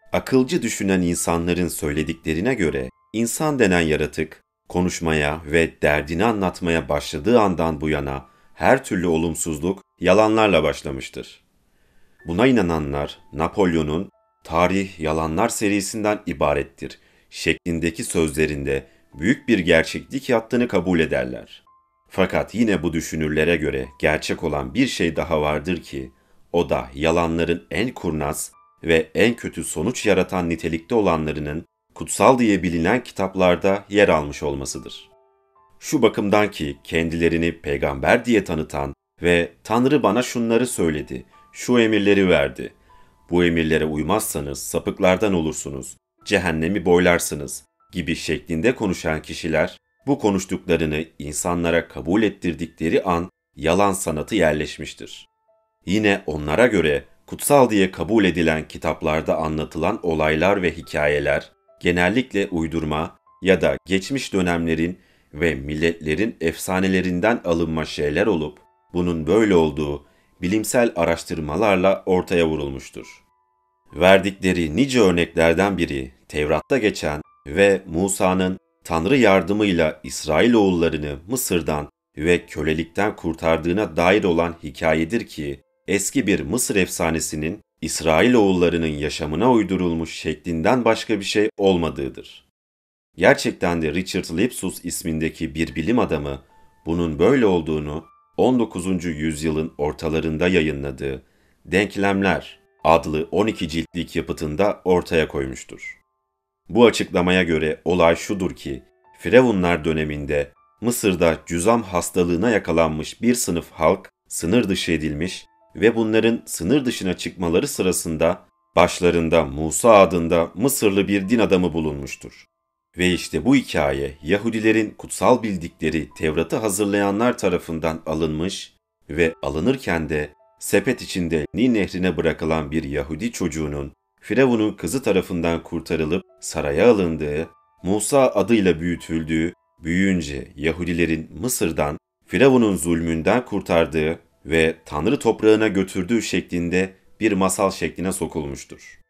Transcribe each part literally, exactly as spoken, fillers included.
Akılcı düşünen insanların söylediklerine göre insan denen yaratık konuşmaya ve derdini anlatmaya başladığı andan bu yana her türlü olumsuzluk yalanlarla başlamıştır. Buna inananlar Napolyon'un "Tarih yalanlar serisinden ibarettir" şeklindeki sözlerinde büyük bir gerçeklik yattığını kabul ederler. Fakat yine bu düşünürlere göre gerçek olan bir şey daha vardır ki, o da yalanların en kurnaz ve en kötü sonuç yaratan nitelikte olanlarının kutsal diye bilinen kitaplarda yer almış olmasıdır. Şu bakımdan ki kendilerini peygamber diye tanıtan ve "Tanrı bana şunları söyledi, şu emirleri verdi. Bu emirlere uymazsanız sapıklardan olursunuz, cehennemi boylarsınız" gibi şeklinde konuşan kişiler, bu konuştuklarını insanlara kabul ettirdikleri an yalan sanatı yerleşmiştir. Yine onlara göre kutsal diye kabul edilen kitaplarda anlatılan olaylar ve hikayeler genellikle uydurma ya da geçmiş dönemlerin ve milletlerin efsanelerinden alınma şeyler olup, bunun böyle olduğu bilimsel araştırmalarla ortaya vurulmuştur. Verdikleri nice örneklerden biri Tevrat'ta geçen ve Musa'nın Tanrı yardımıyla İsrailoğullarını Mısır'dan ve kölelikten kurtardığına dair olan hikayedir ki, eski bir Mısır efsanesinin İsrailoğullarının yaşamına uydurulmuş şeklinden başka bir şey olmadığıdır. Gerçekten de Richard Lipsus ismindeki bir bilim adamı bunun böyle olduğunu on dokuzuncu yüzyılın ortalarında yayınladığı Denklemler adlı on iki ciltlik yapıtında ortaya koymuştur. Bu açıklamaya göre olay şudur ki, Firavunlar döneminde Mısır'da cüzam hastalığına yakalanmış bir sınıf halk sınır dışı edilmiş ve bunların sınır dışına çıkmaları sırasında başlarında Musa adında Mısırlı bir din adamı bulunmuştur. Ve işte bu hikaye Yahudilerin kutsal bildikleri Tevrat'ı hazırlayanlar tarafından alınmış ve alınırken de sepet içinde Nil nehrine bırakılan bir Yahudi çocuğunun Firavun'un kızı tarafından kurtarılıp saraya alındığı, Musa adıyla büyütüldüğü, büyüyünce Yahudilerin Mısır'dan, Firavun'un zulmünden kurtardığı ve Tanrı toprağına götürdüğü şeklinde bir masal şekline sokulmuştur.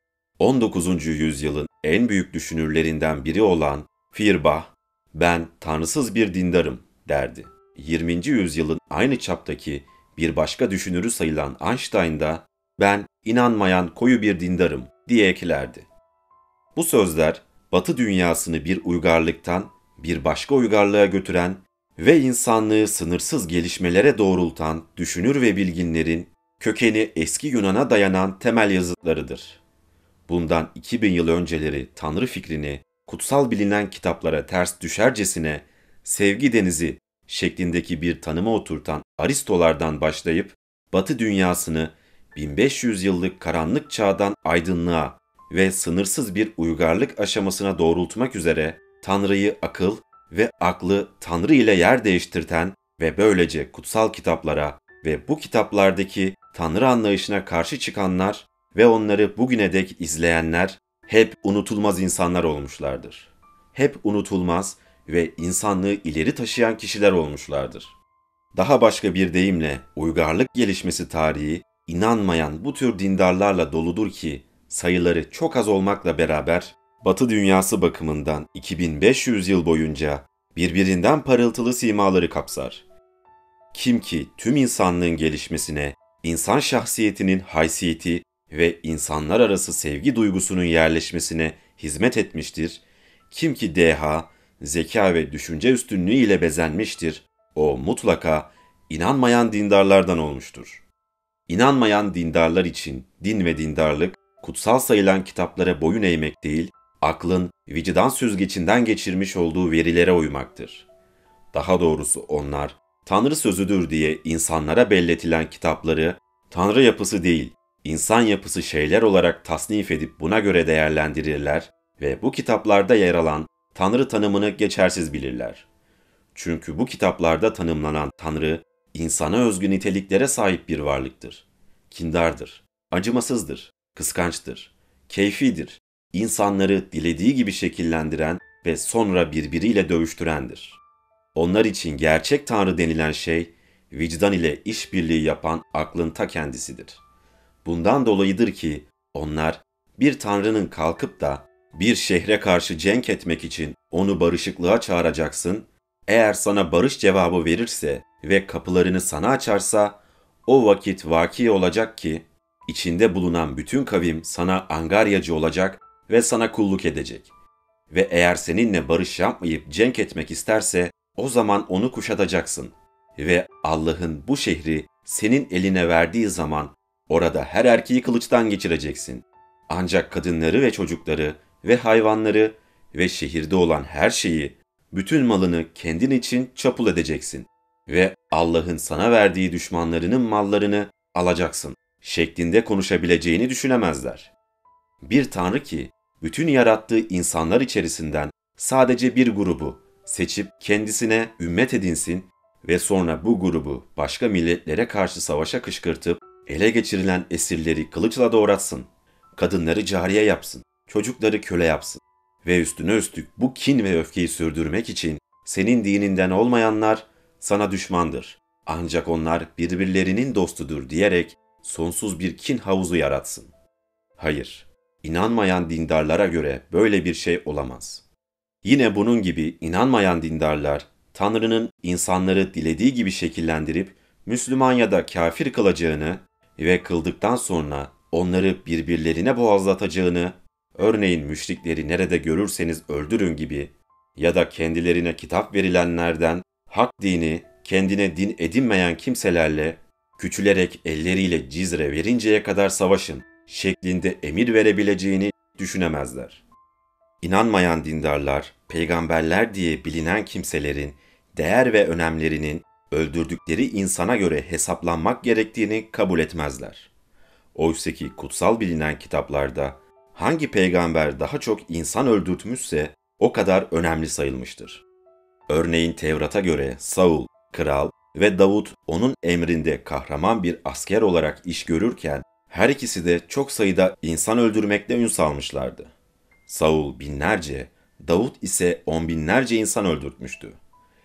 on dokuzuncu yüzyılın en büyük düşünürlerinden biri olan Feuerbach, "Ben tanrısız bir dindarım" derdi. yirminci yüzyılın aynı çaptaki bir başka düşünürü sayılan Einstein da "Ben inanmayan koyu bir dindarım" diye eklerdi. Bu sözler Batı dünyasını bir uygarlıktan bir başka uygarlığa götüren ve insanlığı sınırsız gelişmelere doğrultan düşünür ve bilginlerin kökeni eski Yunan'a dayanan temel yazıtlarıdır. Bundan iki bin yıl önceleri Tanrı fikrini kutsal bilinen kitaplara ters düşercesine "sevgi denizi" şeklindeki bir tanıma oturtan Aristolardan başlayıp Batı dünyasını bin beş yüz yıllık karanlık çağdan aydınlığa ve sınırsız bir uygarlık aşamasına doğrultmak üzere Tanrı'yı akıl ve aklı Tanrı ile yer değiştirten ve böylece kutsal kitaplara ve bu kitaplardaki Tanrı anlayışına karşı çıkanlar ve onları bugüne dek izleyenler hep unutulmaz insanlar olmuşlardır. Hep unutulmaz ve insanlığı ileri taşıyan kişiler olmuşlardır. Daha başka bir deyimle uygarlık gelişmesi tarihi inanmayan bu tür dindarlarla doludur ki sayıları çok az olmakla beraber Batı dünyası bakımından iki bin beş yüz yıl boyunca birbirinden parıltılı simaları kapsar. Kim ki tüm insanlığın gelişmesine, insan şahsiyetinin haysiyeti ve insanlar arası sevgi duygusunun yerleşmesine hizmet etmiştir, kim ki deha, zeka ve düşünce üstünlüğü ile bezenmiştir, o mutlaka inanmayan dindarlardan olmuştur. İnanmayan dindarlar için din ve dindarlık, kutsal sayılan kitaplara boyun eğmek değil, aklın vicdan süzgecinden geçirmiş olduğu verilere uymaktır. Daha doğrusu onlar, Tanrı sözüdür diye insanlara belletilen kitapları, Tanrı yapısı değil, insan yapısı şeyler olarak tasnif edip buna göre değerlendirirler ve bu kitaplarda yer alan Tanrı tanımını geçersiz bilirler. Çünkü bu kitaplarda tanımlanan Tanrı, insana özgü niteliklere sahip bir varlıktır. Kindardır, acımasızdır, kıskançtır, keyfidir, insanları dilediği gibi şekillendiren ve sonra birbiriyle dövüştürendir. Onlar için gerçek Tanrı denilen şey, vicdan ile işbirliği yapan aklın ta kendisidir. Bundan dolayıdır ki onlar Bir tanrının kalkıp da bir şehre karşı cenk etmek için onu barışıklığa çağıracaksın. Eğer sana barış cevabı verirse ve kapılarını sana açarsa, o vakit vaki olacak ki, içinde bulunan bütün kavim sana angaryacı olacak ve sana kulluk edecek. Ve eğer seninle barış yapmayıp cenk etmek isterse, o zaman onu kuşatacaksın. Ve Allah'ın bu şehri senin eline verdiği zaman, orada her erkeği kılıçtan geçireceksin. Ancak kadınları ve çocukları ve hayvanları ve şehirde olan her şeyi, bütün malını kendin için çapul edeceksin. Ve Allah'ın sana verdiği düşmanlarının mallarını alacaksın şeklinde konuşabileceğini düşünemezler. Bir tanrı ki, bütün yarattığı insanlar içerisinden sadece bir grubu seçip kendisine ümmet edinsin ve sonra bu grubu başka milletlere karşı savaşa kışkırtıp ele geçirilen esirleri kılıçla doğratsın, kadınları cariye yapsın, çocukları köle yapsın ve üstüne üstlük bu kin ve öfkeyi sürdürmek için senin dininden olmayanlar sana düşmandır. Ancak onlar birbirlerinin dostudur diyerek sonsuz bir kin havuzu yaratsın. Hayır, inanmayan dindarlara göre böyle bir şey olamaz. Yine bunun gibi inanmayan dindarlar, Tanrı'nın insanları dilediği gibi şekillendirip Müslüman ya da kafir kılacağını ve kıldıktan sonra onları birbirlerine boğazlatacağını, örneğin müşrikleri nerede görürseniz öldürün gibi ya da kendilerine kitap verilenlerden hak dini kendine din edinmeyen kimselerle küçülerek elleriyle cizre verinceye kadar savaşın şeklinde emir verebileceğini düşünemezler. İnanmayan dindarlar, peygamberler diye bilinen kimselerin değer ve önemlerinin öldürdükleri insana göre hesaplanmak gerektiğini kabul etmezler. Oysaki kutsal bilinen kitaplarda hangi peygamber daha çok insan öldürtmüşse o kadar önemli sayılmıştır. Örneğin Tevrat'a göre Saul, kral ve Davut onun emrinde kahraman bir asker olarak iş görürken her ikisi de çok sayıda insan öldürmekle ün salmışlardı. Saul binlerce, Davut ise on binlerce insan öldürtmüştü.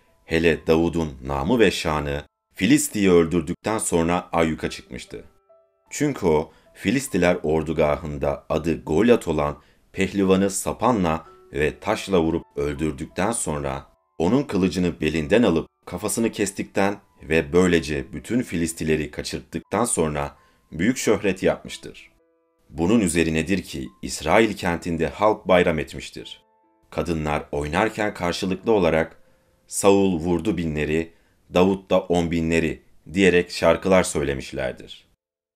Hele Davud'un namı ve şanı Filisti'yi öldürdükten sonra ayyuka çıkmıştı. Çünkü o Filistiler ordugahında adı Golyat olan pehlivanı sapanla ve taşla vurup öldürdükten sonra onun kılıcını belinden alıp kafasını kestikten ve böylece bütün Filistileri kaçırttıktan sonra büyük şöhret yapmıştır. Bunun üzerinedir ki İsrail kentinde halk bayram etmiştir. Kadınlar oynarken karşılıklı olarak Saul vurdu binleri, Davut da on binleri diyerek şarkılar söylemişlerdir.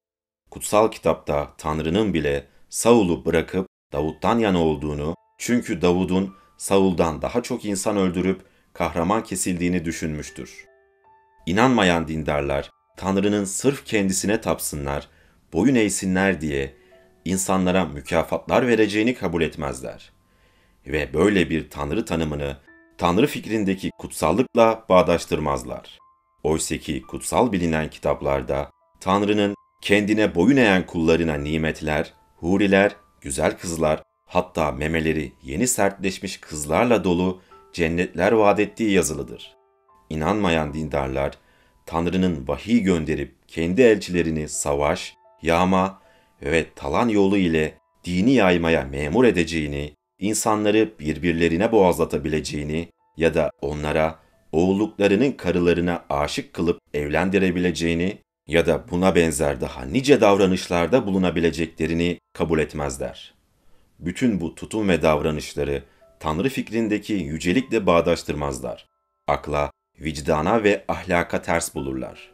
Kutsal kitapta Tanrı'nın bile Saul'u bırakıp Davut'tan yana olduğunu, çünkü Davud'un Saul'dan daha çok insan öldürüp kahraman kesildiğini düşünmüştür. İnanmayan dindarlar, Tanrı'nın sırf kendisine tapsınlar, boyun eğsinler diye insanlara mükafatlar vereceğini kabul etmezler. Ve böyle bir Tanrı tanımını Tanrı fikrindeki kutsallıkla bağdaştırmazlar. Oysaki kutsal bilinen kitaplarda Tanrı'nın kendine boyun eğen kullarına nimetler, huriler, güzel kızlar, hatta memeleri yeni sertleşmiş kızlarla dolu cennetler vaat ettiği yazılıdır. İnanmayan dindarlar, Tanrı'nın vahiy gönderip kendi elçilerini savaş, yağma ve talan yolu ile dini yaymaya memur edeceğini, insanları birbirlerine boğazlatabileceğini ya da onlara oğulluklarının karılarına aşık kılıp evlendirebileceğini ya da buna benzer daha nice davranışlarda bulunabileceklerini kabul etmezler. Bütün bu tutum ve davranışları Tanrı fikrindeki yücelikle bağdaştırmazlar. Akla, vicdana ve ahlaka ters bulurlar.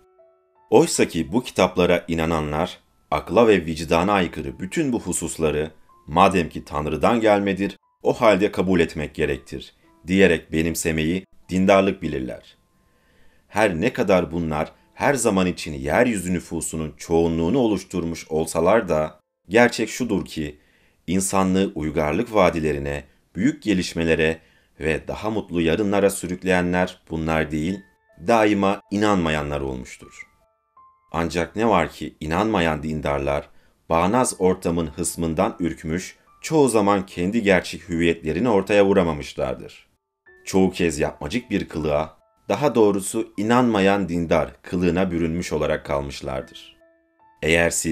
Oysaki bu kitaplara inananlar, akla ve vicdana aykırı bütün bu hususları, madem ki Tanrı'dan gelmedir, o halde kabul etmek gerektir, diyerek benimsemeyi dindarlık bilirler. Her ne kadar bunlar her zaman için yeryüzü nüfusunun çoğunluğunu oluşturmuş olsalar da, gerçek şudur ki, insanlığı uygarlık vadilerine, büyük gelişmelere ve daha mutlu yarınlara sürükleyenler bunlar değil, daima inanmayanlar olmuştur. Ancak ne var ki inanmayan dindarlar, bağnaz ortamın hısmından ürkmüş, çoğu zaman kendi gerçek hüviyetlerini ortaya vuramamışlardır. Çoğu kez yapmacık bir kılığa, daha doğrusu inanmayan dindar kılığına bürünmüş olarak kalmışlardır. Eğer siz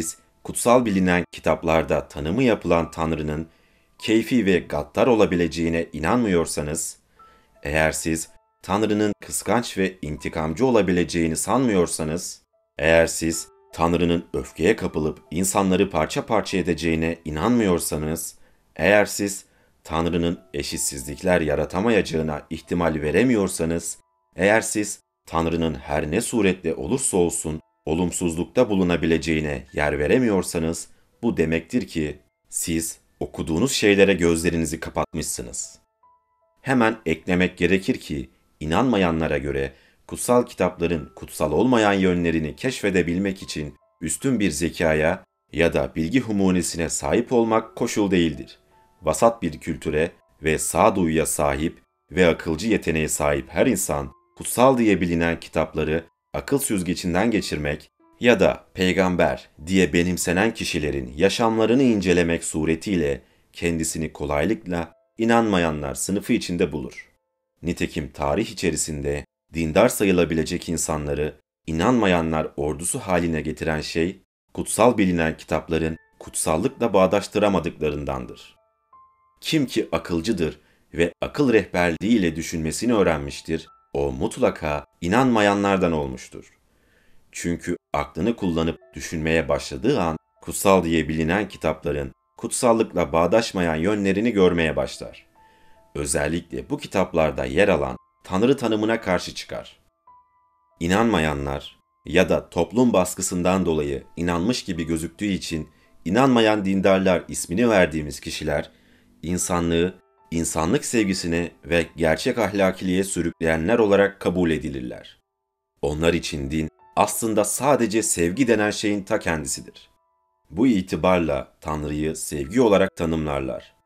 kutsal bilinen kitaplarda tanımı yapılan Tanrı'nın keyfi ve gaddar olabileceğine inanmıyorsanız, eğer siz Tanrı'nın kıskanç ve intikamcı olabileceğini sanmıyorsanız, eğer siz Tanrı'nın öfkeye kapılıp insanları parça parça edeceğine inanmıyorsanız, eğer siz Tanrı'nın eşitsizlikler yaratamayacağına ihtimal veremiyorsanız, eğer siz Tanrı'nın her ne suretle olursa olsun olumsuzlukta bulunabileceğine yer veremiyorsanız, bu demektir ki siz okuduğunuz şeylere gözlerinizi kapatmışsınız. Hemen eklemek gerekir ki, inanmayanlara göre kutsal kitapların kutsal olmayan yönlerini keşfedebilmek için üstün bir zekaya ya da bilgi humunesine sahip olmak koşul değildir. Vasat bir kültüre ve sağduyuya sahip ve akılcı yeteneğe sahip her insan, kutsal diye bilinen kitapları akıl süzgecinden geçirmek ya da peygamber diye benimsenen kişilerin yaşamlarını incelemek suretiyle kendisini kolaylıkla inanmayanlar sınıfı içinde bulur. Nitekim tarih içerisinde dindar sayılabilecek insanları inanmayanlar ordusu haline getiren şey, kutsal bilinen kitapların kutsallıkla bağdaştıramadıklarındandır. Kim ki akılcıdır ve akıl rehberliğiyle düşünmesini öğrenmiştir, o mutlaka inanmayanlardan olmuştur. Çünkü aklını kullanıp düşünmeye başladığı an, kutsal diye bilinen kitapların kutsallıkla bağdaşmayan yönlerini görmeye başlar. Özellikle bu kitaplarda yer alan Tanrı tanımına karşı çıkar. İnanmayanlar ya da toplum baskısından dolayı inanmış gibi gözüktüğü için inanmayan dindarlar ismini verdiğimiz kişiler, insanlığı, insanlık sevgisine ve gerçek ahlakiliğe sürükleyenler olarak kabul edilirler. Onlar için din aslında sadece sevgi denen şeyin ta kendisidir. Bu itibarla Tanrı'yı sevgi olarak tanımlarlar.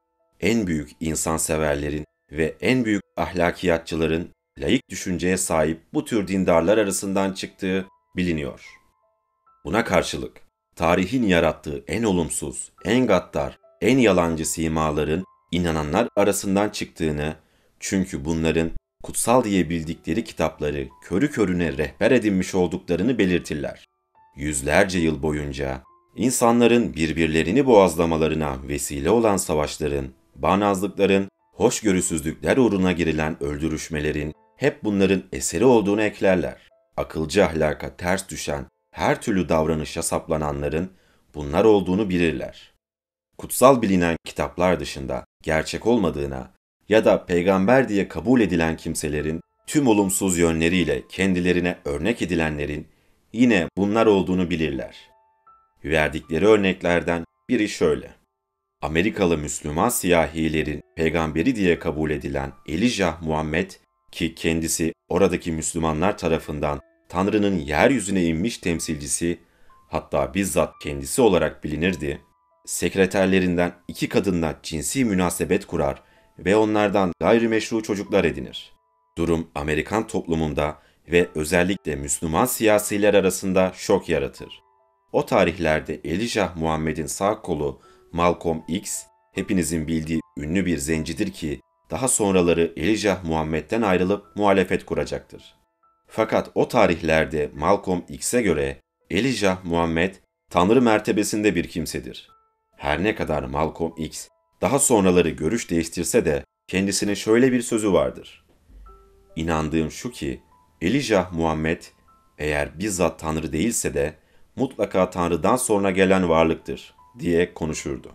En büyük insanseverlerin ve en büyük ahlakiyatçıların laik düşünceye sahip bu tür dindarlar arasından çıktığı biliniyor. Buna karşılık tarihin yarattığı en olumsuz, en gaddar, en yalancı simaların inananlar arasından çıktığını, çünkü bunların kutsal diye bildikleri kitapları körü körüne rehber edinmiş olduklarını belirtirler. Yüzlerce yıl boyunca insanların birbirlerini boğazlamalarına vesile olan savaşların, bağnazlıkların, hoşgörüsüzlükler uğruna girilen öldürüşmelerin hep bunların eseri olduğunu eklerler. Akılcı ahlaka ters düşen her türlü davranışa saplananların bunlar olduğunu bilirler. Kutsal bilinen kitaplar dışında gerçek olmadığına ya da peygamber diye kabul edilen kimselerin tüm olumsuz yönleriyle kendilerine örnek edilenlerin yine bunlar olduğunu bilirler. Verdikleri örneklerden biri şöyle. Amerikalı Müslüman siyahilerin peygamberi diye kabul edilen Elijah Muhammed, ki kendisi oradaki Müslümanlar tarafından Tanrı'nın yeryüzüne inmiş temsilcisi, hatta bizzat kendisi olarak bilinirdi, sekreterlerinden iki kadınla cinsi münasebet kurar ve onlardan gayrimeşru çocuklar edinir. Durum Amerikan toplumunda ve özellikle Müslüman siyasiler arasında şok yaratır. O tarihlerde Elijah Muhammed'in sağ kolu Malcolm X, hepinizin bildiği ünlü bir zencidir ki daha sonraları Elijah Muhammed'den ayrılıp muhalefet kuracaktır. Fakat o tarihlerde Malcolm X'e göre Elijah Muhammed Tanrı mertebesinde bir kimsedir. Her ne kadar Malcolm X daha sonraları görüş değiştirse de kendisine şöyle bir sözü vardır. İnandığım şu ki Elijah Muhammed eğer bizzat Tanrı değilse de mutlaka Tanrı'dan sonra gelen varlıktır diye konuşurdu.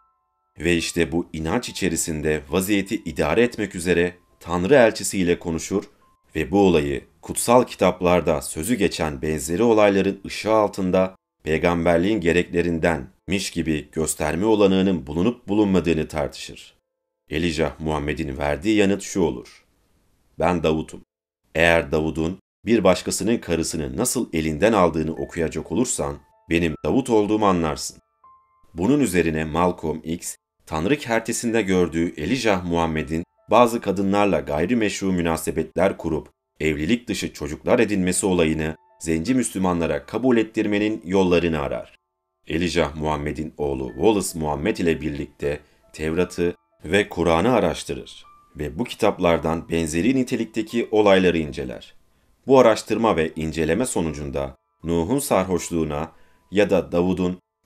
Ve işte bu inanç içerisinde vaziyeti idare etmek üzere Tanrı elçisiyle konuşur ve bu olayı kutsal kitaplarda sözü geçen benzeri olayların ışığı altında peygamberliğin gereklerindenmiş gibi gösterme olanağının bulunup bulunmadığını tartışır. Elijah Muhammed'in verdiği yanıt şu olur. Ben Davut'um. Eğer Davud'un bir başkasının karısını nasıl elinden aldığını okuyacak olursan, benim Davut olduğumu anlarsın. Bunun üzerine Malcolm X, Tanrı kertesinde gördüğü Elijah Muhammed'in bazı kadınlarla gayrimeşru münasebetler kurup evlilik dışı çocuklar edinmesi olayını zenci Müslümanlara kabul ettirmenin yollarını arar. Elijah Muhammed'in oğlu Wallace Muhammed ile birlikte Tevrat'ı ve Kur'an'ı araştırır ve bu kitaplardan benzeri nitelikteki olayları inceler. Bu araştırma ve inceleme sonucunda Nuh'un sarhoşluğuna ya da Davud'un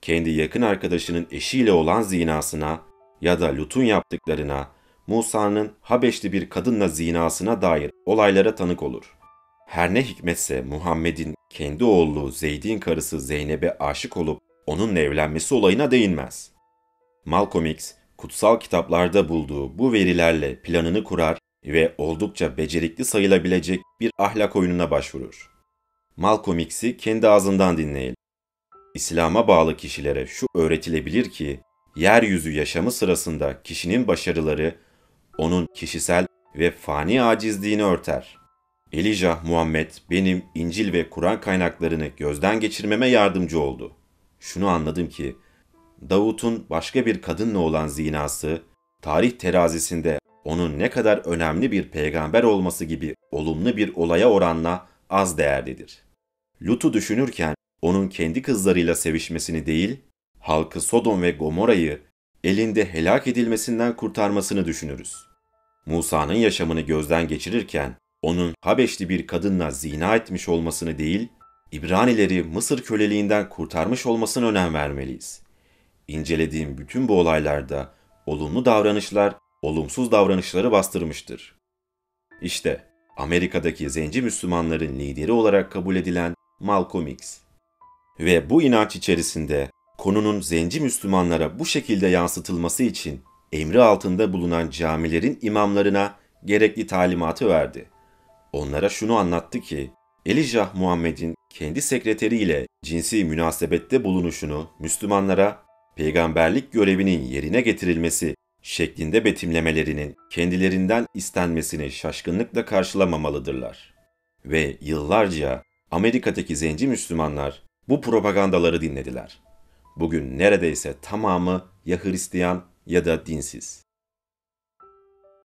kendi yakın arkadaşının eşiyle olan zinasına ya da Lut'un yaptıklarına, Musa'nın Habeşli bir kadınla zinasına dair olaylara tanık olur. Her ne hikmetse Muhammed'in kendi oğlu Zeyd'in karısı Zeynep'e aşık olup onunla evlenmesi olayına değinmez. Malcolm X, kutsal kitaplarda bulduğu bu verilerle planını kurar ve oldukça becerikli sayılabilecek bir ahlak oyununa başvurur. Malcolm X'i kendi ağzından dinleyelim. İslam'a bağlı kişilere şu öğretilebilir ki, yeryüzü yaşamı sırasında kişinin başarıları, onun kişisel ve fani acizliğini örter. Elijah Muhammed benim İncil ve Kur'an kaynaklarını gözden geçirmeme yardımcı oldu. Şunu anladım ki, Davut'un başka bir kadınla olan zinası, tarih terazisinde onun ne kadar önemli bir peygamber olması gibi olumlu bir olaya oranla az değerlidir. Lut'u düşünürken onun kendi kızlarıyla sevişmesini değil, halkı Sodom ve Gomorra'yı elinde helak edilmesinden kurtarmasını düşünürüz. Musa'nın yaşamını gözden geçirirken onun Habeşli bir kadınla zina etmiş olmasını değil, İbranileri Mısır köleliğinden kurtarmış olmasına önem vermeliyiz. İncelediğim bütün bu olaylarda olumlu davranışlar, olumsuz davranışları bastırmıştır. İşte Amerika'daki zenci Müslümanların lideri olarak kabul edilen Malcolm X. Ve bu inanç içerisinde konunun zenci Müslümanlara bu şekilde yansıtılması için emri altında bulunan camilerin imamlarına gerekli talimatı verdi. Onlara şunu anlattı ki, Elijah Muhammed'in kendi sekreteriyle cinsi münasebette bulunuşunu Müslümanlara peygamberlik görevinin yerine getirilmesi şeklinde betimlemelerinin kendilerinden istenmesini şaşkınlıkla karşılamamalıdırlar. Ve yıllarca Amerika'daki zenci Müslümanlar bu propagandaları dinlediler. Bugün neredeyse tamamı ya Hristiyan ya da dinsiz.